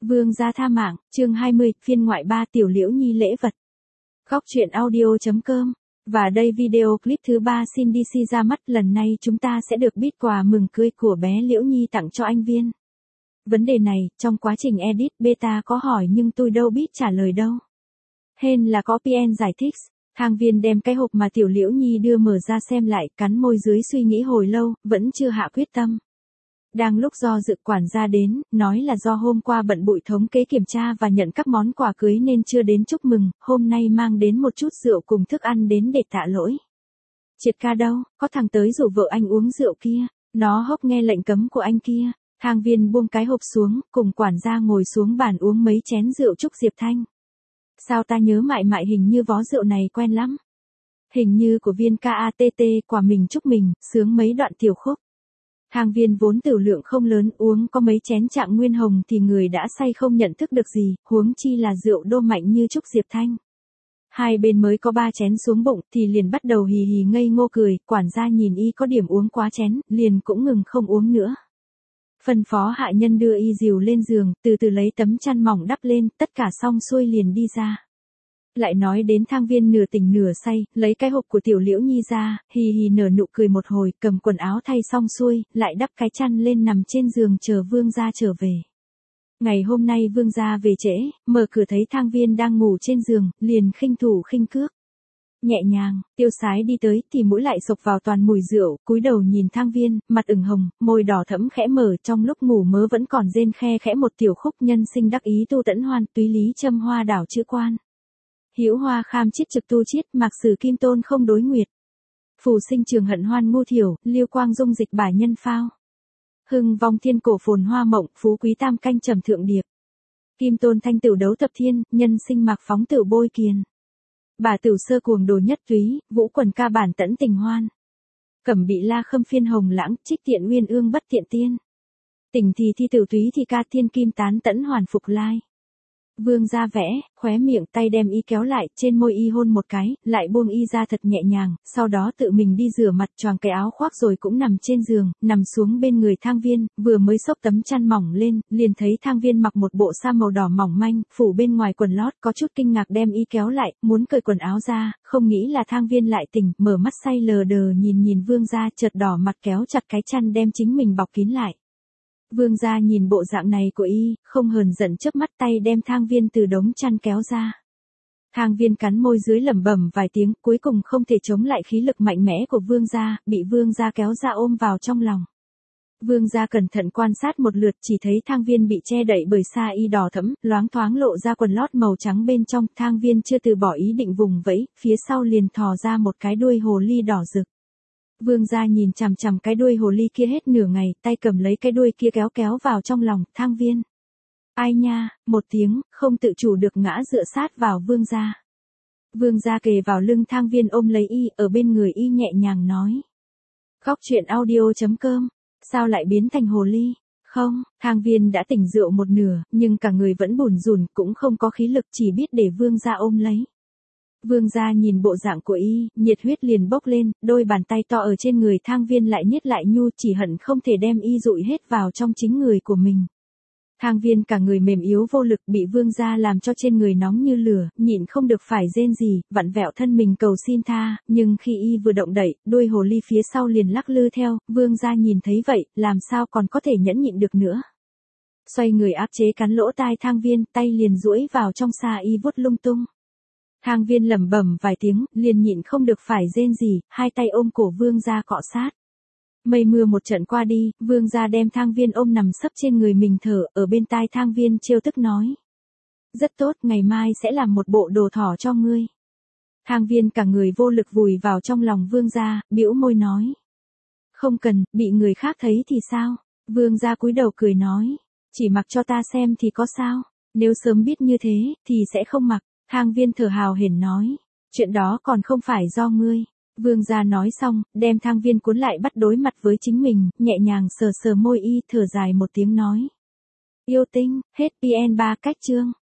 Vương gia tha mạng, chương 20, phiên ngoại 3 Tiểu Liễu Nhi lễ vật. Góc truyện audio.com. Và đây video clip thứ 3 xin DC ra mắt, lần này chúng ta sẽ được biết quà mừng cưới của bé Liễu Nhi tặng cho anh Viên. Vấn đề này, trong quá trình edit beta có hỏi nhưng tôi đâu biết trả lời đâu. Hên là có PN giải thích. Thang Viên đem cái hộp mà Tiểu Liễu Nhi đưa mở ra xem lại, cắn môi dưới suy nghĩ hồi lâu, vẫn chưa hạ quyết tâm. Đang lúc do dự, quản gia đến, nói là do hôm qua bận bụi thống kê kiểm tra và nhận các món quà cưới nên chưa đến chúc mừng, hôm nay mang đến một chút rượu cùng thức ăn đến để tạ lỗi. Triệt ca đâu, có thằng tới rủ vợ anh uống rượu kia, nó hốc nghe lệnh cấm của anh kia. Thang Viên buông cái hộp xuống, cùng quản gia ngồi xuống bàn uống mấy chén rượu chúc Diệp Thanh. Sao ta nhớ mại mại hình như vó rượu này quen lắm. Hình như của Viên KATT quả mình chúc mình, sướng mấy đoạn tiểu khúc. Thang Viên vốn tửu lượng không lớn, uống có mấy chén Trạng Nguyên Hồng thì người đã say không nhận thức được gì, huống chi là rượu đô mạnh như chúc Diệp Thanh. Hai bên mới có 3 chén xuống bụng thì liền bắt đầu hì hì ngây ngô cười, quản gia nhìn y có điểm uống quá chén, liền cũng ngừng không uống nữa. Phân phó hạ nhân đưa y dìu lên giường, từ từ lấy tấm chăn mỏng đắp lên, tất cả xong xuôi liền đi ra. Lại nói đến Thang Viên nửa tỉnh nửa say, lấy cái hộp của Tiểu Liễu Nhi ra, hì hì nở nụ cười một hồi, cầm quần áo thay xong xuôi, lại đắp cái chăn lên nằm trên giường chờ Vương gia trở về. Ngày hôm nay Vương gia về trễ, mở cửa thấy Thang Viên đang ngủ trên giường, liền khinh thủ khinh cước. Nhẹ nhàng, tiêu sái đi tới thì mũi lại sộc vào toàn mùi rượu, cúi đầu nhìn Thang Viên, mặt ửng hồng, môi đỏ thẫm khẽ mở, trong lúc ngủ mơ vẫn còn rên khe khẽ một tiểu khúc nhân sinh đắc ý tu tẫn hoan, túy lý châm hoa đảo chữ quan. Hữu hoa kham chiết trực tu chiết, mạc sử kim tôn không đối nguyệt. Phù sinh trường hận hoan ngu thiểu, liêu quang dung dịch bả nhân phao. Hưng vong thiên cổ phồn hoa mộng, phú quý tam canh trầm thượng điệp. Kim tôn thanh tửu đấu thập thiên, nhân sinh mạc phóng tửu bôi kiền. Bà tửu sơ cuồng đồ nhất túy, vũ quần ca bản tẫn tình hoan. Cẩm bị la khâm phiên hồng lãng, trích tiện uyên ương bất tiện tiên. Tình thì thi tửu túy thì ca thiên kim tán tẫn hoàn phục lai. Vương gia vẽ, khóe miệng tay đem y kéo lại, trên môi y hôn một cái, lại buông y ra thật nhẹ nhàng, sau đó tự mình đi rửa mặt, choàng cái áo khoác rồi cũng nằm trên giường, nằm xuống bên người Thang Viên, vừa mới xốc tấm chăn mỏng lên, liền thấy Thang Viên mặc một bộ sa màu đỏ mỏng manh, phủ bên ngoài quần lót, có chút kinh ngạc đem y kéo lại, muốn cởi quần áo ra, không nghĩ là Thang Viên lại tỉnh, mở mắt say lờ đờ nhìn Vương gia, chợt đỏ mặt kéo chặt cái chăn đem chính mình bọc kín lại. Vương gia nhìn bộ dạng này của y, không hờn giận chớp mắt tay đem Thang Viên từ đống chăn kéo ra. Thang Viên cắn môi dưới lẩm bẩm vài tiếng, cuối cùng không thể chống lại khí lực mạnh mẽ của Vương gia, bị Vương gia kéo ra ôm vào trong lòng. Vương gia cẩn thận quan sát một lượt, chỉ thấy Thang Viên bị che đậy bởi sa y đỏ thẫm, loáng thoáng lộ ra quần lót màu trắng bên trong. Thang Viên chưa từ bỏ ý định vùng vẫy, phía sau liền thò ra một cái đuôi hồ ly đỏ rực. Vương gia nhìn chằm chằm cái đuôi hồ ly kia hết nửa ngày, tay cầm lấy cái đuôi kia kéo vào trong lòng Thang Viên. Ai nha, một tiếng, không tự chủ được ngã dựa sát vào Vương gia. Vương gia kề vào lưng Thang Viên ôm lấy y, ở bên người y nhẹ nhàng nói. Góc truyện audio.com, sao lại biến thành hồ ly? Không, Thang Viên đã tỉnh rượu một nửa, nhưng cả người vẫn bủn rủn, cũng không có khí lực, chỉ biết để Vương gia ôm lấy. Vương gia nhìn bộ dạng của y, nhiệt huyết liền bốc lên, đôi bàn tay to ở trên người Thang Viên lại niết lại nhu, chỉ hận không thể đem y dụi hết vào trong chính người của mình. Thang Viên cả người mềm yếu vô lực, bị Vương gia làm cho trên người nóng như lửa, nhịn không được phải rên gì, vặn vẹo thân mình cầu xin tha, nhưng khi y vừa động đậy, đuôi hồ ly phía sau liền lắc lư theo, Vương gia nhìn thấy vậy, làm sao còn có thể nhẫn nhịn được nữa. Xoay người áp chế cắn lỗ tai Thang Viên, tay liền duỗi vào trong sa y vuốt lung tung. Thang Viên lẩm bẩm vài tiếng, liền nhịn không được phải rên gì, hai tay ôm cổ Vương gia cọ sát. Mây mưa một trận qua đi, Vương gia đem Thang Viên ôm nằm sấp trên người mình thở, ở bên tai Thang Viên trêu tức nói. Rất tốt, ngày mai sẽ làm một bộ đồ thỏ cho ngươi. Thang Viên cả người vô lực vùi vào trong lòng Vương gia, bĩu môi nói. Không cần, bị người khác thấy thì sao? Vương gia cúi đầu cười nói. Chỉ mặc cho ta xem thì có sao? Nếu sớm biết như thế, thì sẽ không mặc. Thang Viên thở hào hển nói. Chuyện đó còn không phải do ngươi. Vương gia nói xong, đem Thang Viên cuốn lại bắt đối mặt với chính mình, nhẹ nhàng sờ sờ môi y, thở dài một tiếng nói. Yêu tinh, hết PN 3 cách chương.